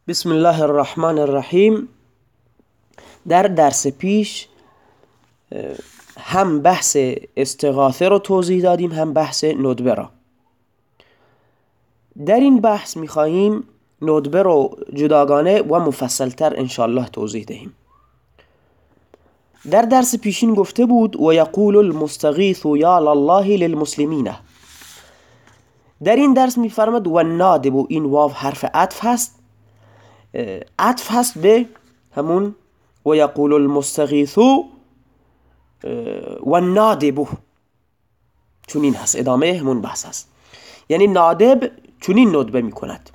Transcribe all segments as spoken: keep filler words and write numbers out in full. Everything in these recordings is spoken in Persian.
بسم الله الرحمن الرحیم. در درس پیش هم بحث استغاثه رو توضیح دادیم، هم بحث ندبه را. در این بحث میخواییم ندبه رو جداگانه و مفصلتر انشاءالله توضیح دهیم. در درس پیشین گفته بود و یقول المستغیث یا لله للمسلمین. در این درس میفرماد و نادب، و این واو حرف عطف هست، عطف هست به همون و یقول المستغیث و نادب، چونین هست، ادامه همون بحث هست. یعنی نادب چونین ندبه می کند.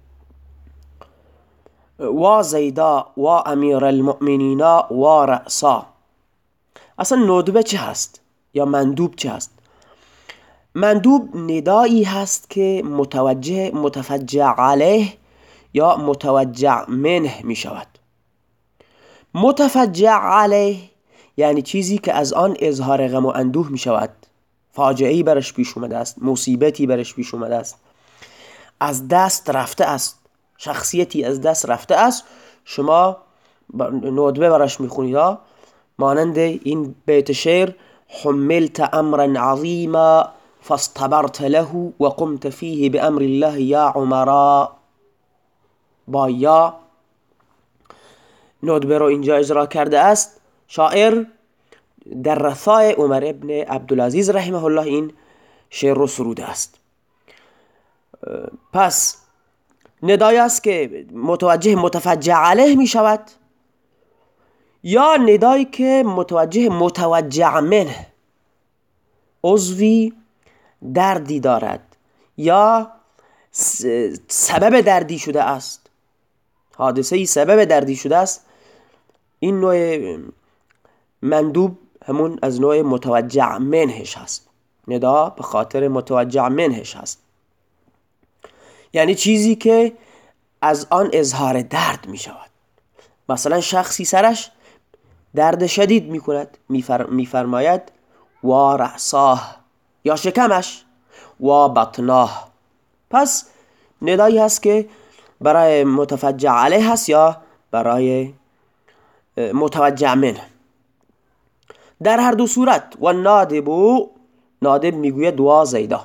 و زیدا و امیر المؤمنین و رأسا. اصلا ندبه چه هست یا مندوب چه هست؟ مندوب ندایی هست که متوجه متفجع علیه یا متوجع منه می شود. متفجع علیه یعنی چیزی که از آن اظهار غم و اندوه می شود، فاجعه‌ای برش پیش اومده است، مصیبتی برش پیش اومده است، از دست رفته است، شخصیتی از دست رفته است، شما ندبه برش میخونید. ها مانند این بیت شعر حملت امرا عظیما فاصطبرت له و قمت فیه بامر الله یا عمرا. با یا ندبه رو اینجا اجرا کرده است شاعر در رثای عمر ابن عبدالعزیز رحمه الله. این شعر رو سروده است. پس ندای است که متوجه متفجع علیه می شود، یا ندایی که متوجه متوجع منه، عضوی دردی دارد یا سبب دردی شده است، حادثه‌ای سبب دردی شده است. این نوع مندوب همون از نوع متوجع منهش هست. ندا به خاطر متوجع منهش هست، یعنی چیزی که از آن اظهار درد می شود. مثلا شخصی سرش درد شدید می کند، می فرماید و رأساه، یا شکمش و بطناه. پس ندایی هست که برای متفجع علیه هست یا برای متوجع منه. در هر دو صورت و نادبو، نادب میگوید و زیدا.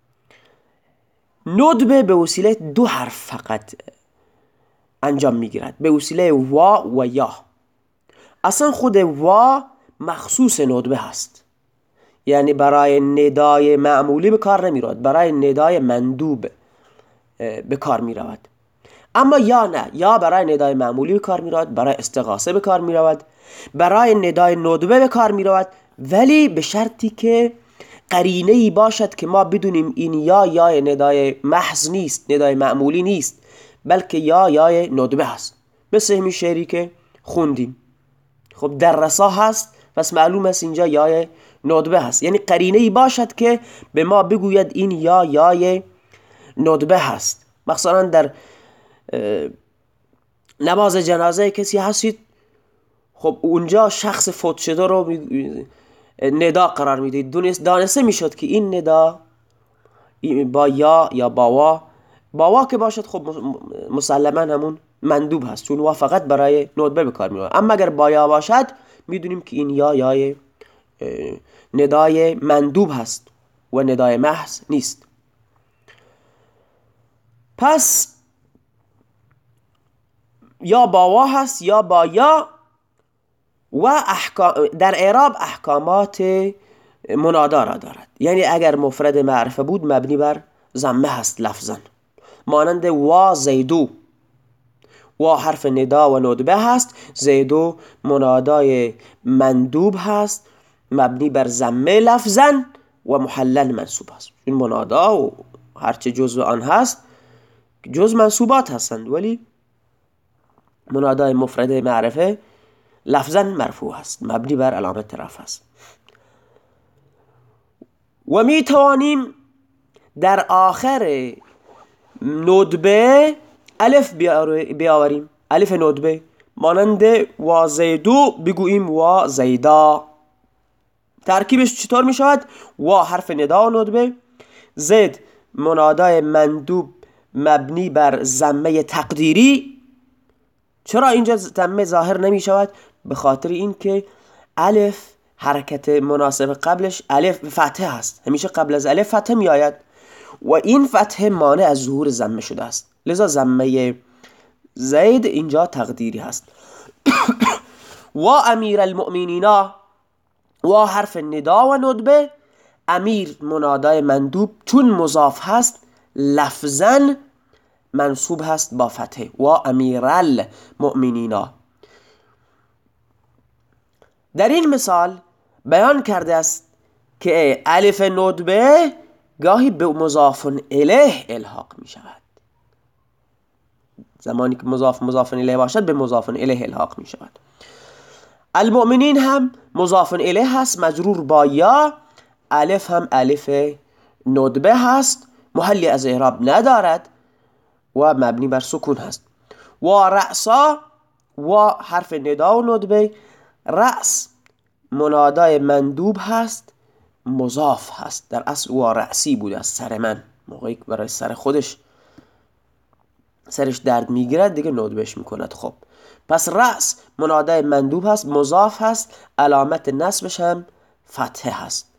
ندبه به وسیله دو حرف فقط انجام میگیرد، به وسیله وا و یا. اصلا خود وا مخصوص ندبه هست، یعنی برای ندای معمولی به کار نمیرود، برای ندای مندوب به کار میرود. اما یا نه، یا برای ندای معمولی به کار میرود، برای استغاثه به کار میرود، برای ندای ندبه به کار میرود، ولی به شرطی که قرینه ای باشد که ما بدونیم این یا یا ندای محض نیست، ندای معمولی نیست، بلکه یا یا ندبه هست. مثل همین شعری که خوندیم، خب در رسا هست، پس معلوم است اینجا یا ندبه هست. یعنی قرینه ای باشد که به ما بگوید این یا یا ندبه هست. مثلا در نماز جنازه کسی هستید، خب اونجا شخص فوت شده رو ندا قرار میدید، دانسته میشد که این ندا با یا یا با وا، با وا که باشد خب مسلما همون مندوب هست، چون وا فقط برای ندبه به کار میاد. اما اگر با یا باشد میدونیم که این یا یا ندای مندوب هست و ندای محض نیست. پس یا با وا هست یا با یا. و احکام در اعراب احکامات منادا را دارد. یعنی اگر مفرد معرفه بود مبنی بر ضمه هست لفظا، مانند وا زیدو. وا حرف ندا و ندبه هست، زیدو منادای مندوب هست، مبنی بر ضمه لفظا و محلل منصوب هست. این منادا و هرچه جزء آن هست جز منصوبات هستند، ولی منادای مفرد معرفه لفظا مرفوع است، مبنی بر علامت رفع است. و می توانیم در آخر ندبه الف بیاوریم، الف ندبه، مانند و زیدو بگوییم و زیدا. ترکیبش چطور می شود؟ و حرف ندا و ندبه، زید منادای مندوب مبنی بر ضمه تقدیری چرا اینجا تمه ظاهر نمی شود؟ به خاطر اینکه الف حرکت مناسب قبلش الف فتحه هست، همیشه قبل از الف فتحه می آید و این فتحه مانع از ظهور ضمه شده است، لذا ضمه زید اینجا تقدیری هست. و امیر المؤمنین و حرف ندا و ندبه، امیر منادای مندوب چون مضاف هست لفظاً منصوب هست با فتحه و امیر المؤمنین. در این مثال بیان کرده است که الف ندبه گاهی به مضاف الیه الحاق می شود، زمانی که مضاف مضاف الیه باشد به مضاف الیه الحاق می شود. المؤمنین هم مضاف الیه هست مجرور با یا، الف هم الف ندبه هست محلی از اعراب ندارد و مبنی بر سکون هست. و رأسا و حرف ندا و ندبه، رأس منادای مندوب هست مضاف هست، در اصل و رأسی بود از سر من، موقعی که برای سر خودش سرش درد میگیرد دیگه ندبهش میکند. خب پس رأس منادای مندوب هست مضاف هست، علامت نصبش هم فتحه هست.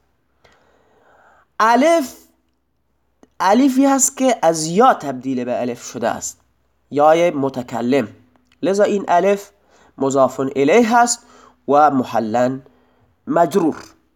الف الفی هست که از یا تبدیل به الف شده است، یای متکلم، لذا این الف مضاف الیه هست و محلا مجرور.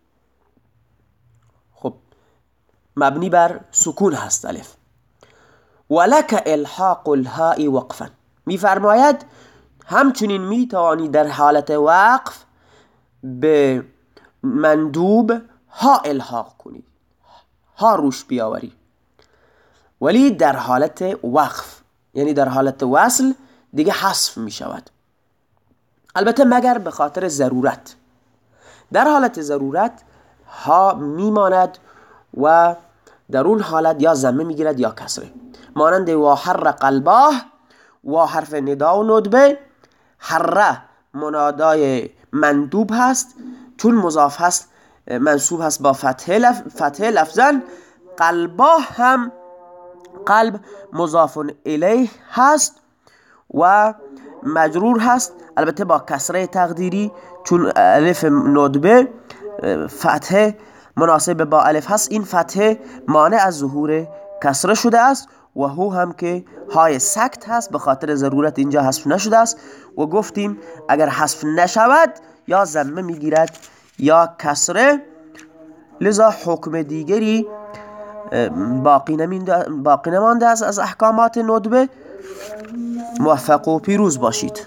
خب مبنی بر سکون هست الف. ولک الحاق الهاء وقفا، میفرماید همچنین میتوانی در حالت وقف به مندوب ها الحاق کنی، ها روش بیاوری، ولی در حالت وقف یعنی در حالت وصل دیگه حذف می شود، البته مگر به خاطر ضرورت. در حالت ضرورت ها میماند و در اون حالت یا ضمه میگیرد یا کسره، مانند و حر قلباه و حرف ندا و ندبه. حره منادای مندوب هست چون مضاف هست منصوب هست با فتحه لف... فتحه لفظاً. قلباه هم قلب مضاف الیه هست و مجرور هست البته با کسره تقدیری، چون الف ندبه فتحه مناسب با الف هست، این فتحه مانع از ظهور کسره شده است و هو هم که های سکت هست به خاطر ضرورت اینجا حذف نشده است و گفتیم اگر حذف نشود یا ضمه میگیرد یا کسره، لذا حکم دیگری باقی نمانده است از احکامات ندبه. موفق و پیروز باشید.